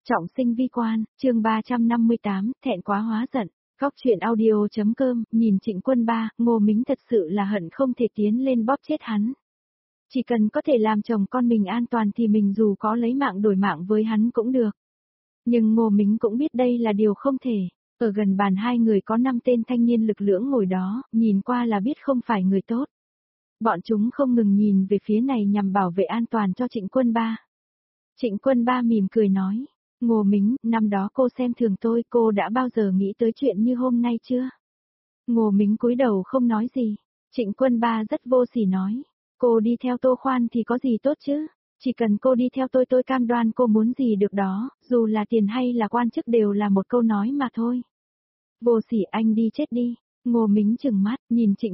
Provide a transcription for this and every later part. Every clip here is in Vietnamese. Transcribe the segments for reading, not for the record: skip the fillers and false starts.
Trọng sinh vi quan, chương 358, thẹn quá hóa giận. Góc truyện audio.com, nhìn Trịnh Quân Ba, Ngô Mính thật sự là hận không thể tiến lên bóp chết hắn. Chỉ cần có thể làm chồng con mình an toàn thì mình dù có lấy mạng đổi mạng với hắn cũng được. Nhưng Ngô Mính cũng biết đây là điều không thể. Ở gần bàn hai người có 5 tên thanh niên lực lưỡng ngồi đó, nhìn qua là biết không phải người tốt. Bọn chúng không ngừng nhìn về phía này nhằm bảo vệ an toàn cho Trịnh Quân Ba. Trịnh Quân Ba mỉm cười nói. Ngô Mính, năm đó cô xem thường tôi, cô đã bao giờ nghĩ tới chuyện như hôm nay chưa? Ngô Mính cúi đầu không nói gì. Trịnh Quân Ba rất vô sỉ nói. Cô đi theo Tô Khoan thì có gì tốt chứ? Chỉ cần cô đi theo tôi cam đoan cô muốn gì được đó, dù là tiền hay là quan chức đều là một câu nói mà thôi. Vô sỉ, anh đi chết đi. Ngô Mính trừng mắt, nhìn Trịnh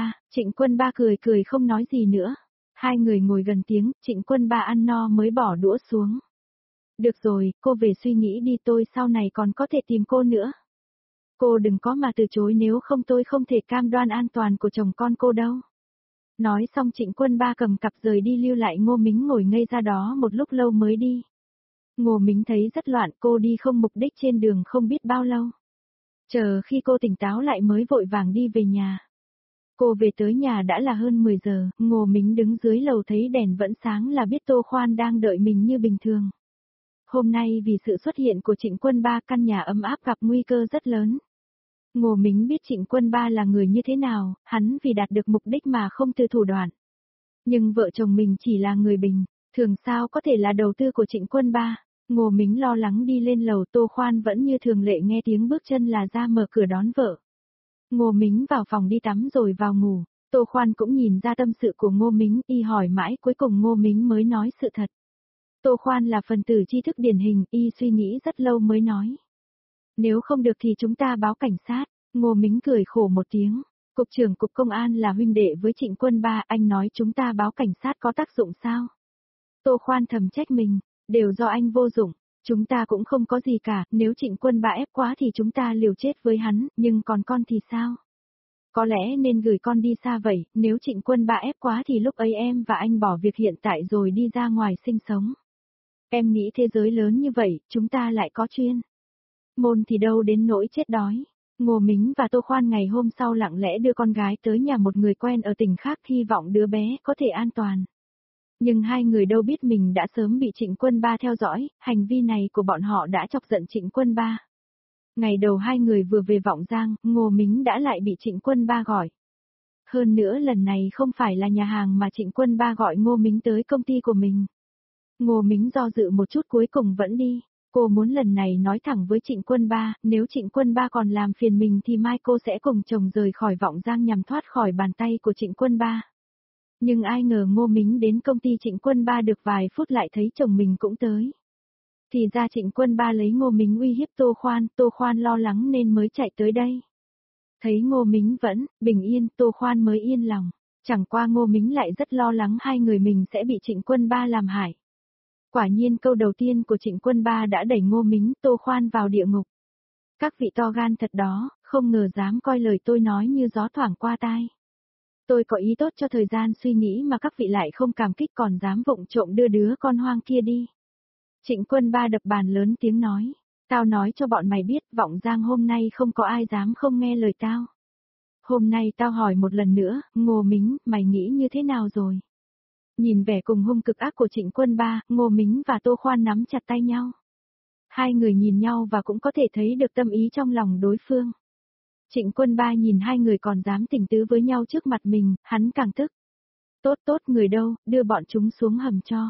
Quân Ba cười cười không nói gì nữa. Hai người ngồi gần tiếng, Trịnh Quân Ba ăn no mới bỏ đũa xuống. Được rồi, cô về suy nghĩ đi, tôi sau này còn có thể tìm cô nữa. Cô đừng có mà từ chối, nếu không tôi không thể cam đoan an toàn của chồng con cô đâu. Nói xong Trịnh Quân Ba cầm cặp rời đi, lưu lại Ngô Mính ngồi ngây ra đó một lúc lâu mới đi. Ngô Mính thấy rất loạn, cô đi không mục đích trên đường không biết bao lâu. Chờ khi cô tỉnh táo lại mới vội vàng đi về nhà. Cô về tới nhà đã là hơn 10 giờ, Ngô Mính đứng dưới lầu thấy đèn vẫn sáng là biết Tô Khoan đang đợi mình như bình thường. Hôm nay vì sự xuất hiện của Trịnh Quân Ba, căn nhà ấm áp gặp nguy cơ rất lớn. Ngô Mính biết Trịnh Quân Ba là người như thế nào, hắn vì đạt được mục đích mà không từ thủ đoạn. Nhưng vợ chồng mình chỉ là người bình, thường sao có thể là đầu tư của Trịnh Quân Ba. Ngô Mính lo lắng đi lên lầu, Tô Khoan vẫn như thường lệ nghe tiếng bước chân là ra mở cửa đón vợ. Ngô Mính vào phòng đi tắm rồi vào ngủ, Tô Khoan cũng nhìn ra tâm sự của Ngô Mính, y hỏi mãi cuối cùng Ngô Mính mới nói sự thật. Tô Khoan là phần tử tri thức điển hình, y suy nghĩ rất lâu mới nói. Nếu không được thì chúng ta báo cảnh sát. Ngô Mính cười khổ một tiếng. Cục trưởng Cục Công an là huynh đệ với Trịnh Quân Ba, anh nói chúng ta báo cảnh sát có tác dụng sao? Tô Khoan thầm trách mình, đều do anh vô dụng. Chúng ta cũng không có gì cả, nếu Trịnh Quân Ba ép quá thì chúng ta liều chết với hắn, nhưng còn con thì sao? Có lẽ nên gửi con đi xa vậy, nếu Trịnh Quân Ba ép quá thì lúc ấy em và anh bỏ việc hiện tại rồi đi ra ngoài sinh sống. Em nghĩ thế giới lớn như vậy, chúng ta lại có chuyên môn thì đâu đến nỗi chết đói. Ngô Mính và Tô Khoan ngày hôm sau lặng lẽ đưa con gái tới nhà một người quen ở tỉnh khác, hy vọng đứa bé có thể an toàn. Nhưng hai người đâu biết mình đã sớm bị Trịnh Quân Ba theo dõi, hành vi này của bọn họ đã chọc giận Trịnh Quân Ba. Ngày đầu hai người vừa về Vọng Giang, Ngô Mính đã lại bị Trịnh Quân Ba gọi. Hơn nữa lần này không phải là nhà hàng mà Trịnh Quân Ba gọi Ngô Mính tới công ty của mình. Ngô Mính do dự một chút cuối cùng vẫn đi. Cô muốn lần này nói thẳng với Trịnh Quân Ba, nếu Trịnh Quân Ba còn làm phiền mình thì mai cô sẽ cùng chồng rời khỏi Vọng Giang nhằm thoát khỏi bàn tay của Trịnh Quân Ba. Nhưng ai ngờ Ngô Mính đến công ty Trịnh Quân Ba được vài phút lại thấy chồng mình cũng tới. Thì ra Trịnh Quân Ba lấy Ngô Mính uy hiếp Tô Khoan lo lắng nên mới chạy tới đây. Thấy Ngô Mính vẫn bình yên, Tô Khoan mới yên lòng. Chẳng qua Ngô Mính lại rất lo lắng hai người mình sẽ bị Trịnh Quân Ba làm hại. Quả nhiên câu đầu tiên của Trịnh Quân Ba đã đẩy Ngô Mính, Tô Khoan vào địa ngục. Các vị to gan thật đó, không ngờ dám coi lời tôi nói như gió thoảng qua tai. Tôi có ý tốt cho thời gian suy nghĩ mà các vị lại không cảm kích, còn dám vụng trộm đưa đứa con hoang kia đi. Trịnh Quân Ba đập bàn lớn tiếng nói. Tao nói cho bọn mày biết, Vọng Giang hôm nay không có ai dám không nghe lời tao. Hôm nay tao hỏi một lần nữa, Ngô Mính, mày nghĩ như thế nào rồi? Nhìn vẻ cùng hung cực ác của Trịnh Quân Ba, Ngô Mính và Tô Khoan nắm chặt tay nhau. Hai người nhìn nhau và cũng có thể thấy được tâm ý trong lòng đối phương. Trịnh Quân Ba nhìn hai người còn dám tình tứ với nhau trước mặt mình, hắn càng tức. Tốt, người đâu, đưa bọn chúng xuống hầm cho.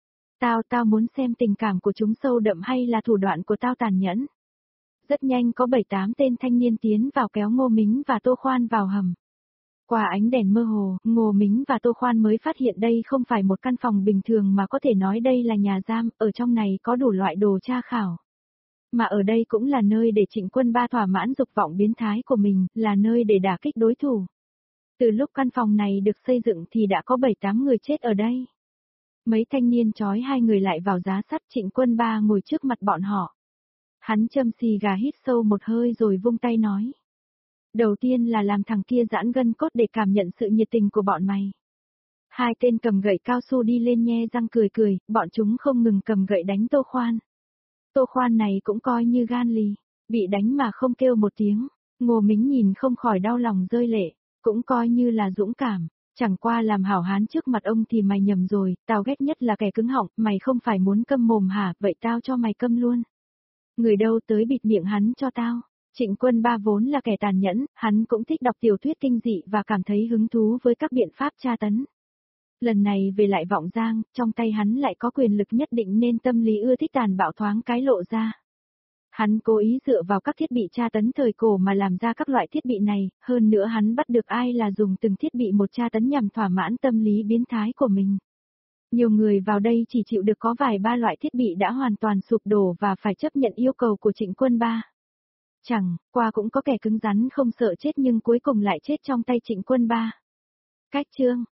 Tao muốn xem tình cảm của chúng sâu đậm hay là thủ đoạn của tao tàn nhẫn. Rất nhanh có 7-8 tên thanh niên tiến vào kéo Ngô Mính và Tô Khoan vào hầm. Qua ánh đèn mơ hồ, Ngô Mính và Tô Khoan mới phát hiện đây không phải một căn phòng bình thường mà có thể nói đây là nhà giam, ở trong này có đủ loại đồ tra khảo. Mà ở đây cũng là nơi để Trịnh Quân Ba thỏa mãn dục vọng biến thái của mình, là nơi để đả kích đối thủ. Từ lúc căn phòng này được xây dựng thì đã có 7-8 người chết ở đây. Mấy thanh niên trói hai người lại vào giá sắt, Trịnh Quân Ba ngồi trước mặt bọn họ. Hắn châm xì gà hít sâu một hơi rồi vung tay nói. Đầu tiên là làm thằng kia giãn gân cốt để cảm nhận sự nhiệt tình của bọn mày. Hai tên cầm gậy cao su đi lên nhe răng cười, bọn chúng không ngừng cầm gậy đánh Tô Khoan. Tô Khoan này cũng coi như gan lì, bị đánh mà không kêu một tiếng. Ngô Mính nhìn không khỏi đau lòng rơi lệ, cũng coi như là dũng cảm. Chẳng qua làm hảo hán trước mặt ông thì mày nhầm rồi, tao ghét nhất là kẻ cứng họng, mày không phải muốn câm mồm hả, vậy tao cho mày câm luôn. Người đâu tới bịt miệng hắn cho tao. Trịnh Quân Ba vốn là kẻ tàn nhẫn, hắn cũng thích đọc tiểu thuyết kinh dị và cảm thấy hứng thú với các biện pháp tra tấn. Lần này về lại Vọng Giang, trong tay hắn lại có quyền lực nhất định nên tâm lý ưa thích tàn bạo thoáng cái lộ ra. Hắn cố ý dựa vào các thiết bị tra tấn thời cổ mà làm ra các loại thiết bị này, hơn nữa hắn bắt được ai là dùng từng thiết bị một tra tấn nhằm thỏa mãn tâm lý biến thái của mình. Nhiều người vào đây chỉ chịu được có vài ba loại thiết bị đã hoàn toàn sụp đổ và phải chấp nhận yêu cầu của Trịnh Quân Ba. Chẳng qua cũng có kẻ cứng rắn không sợ chết nhưng cuối cùng lại chết trong tay Trịnh Quân Ba. Cách chương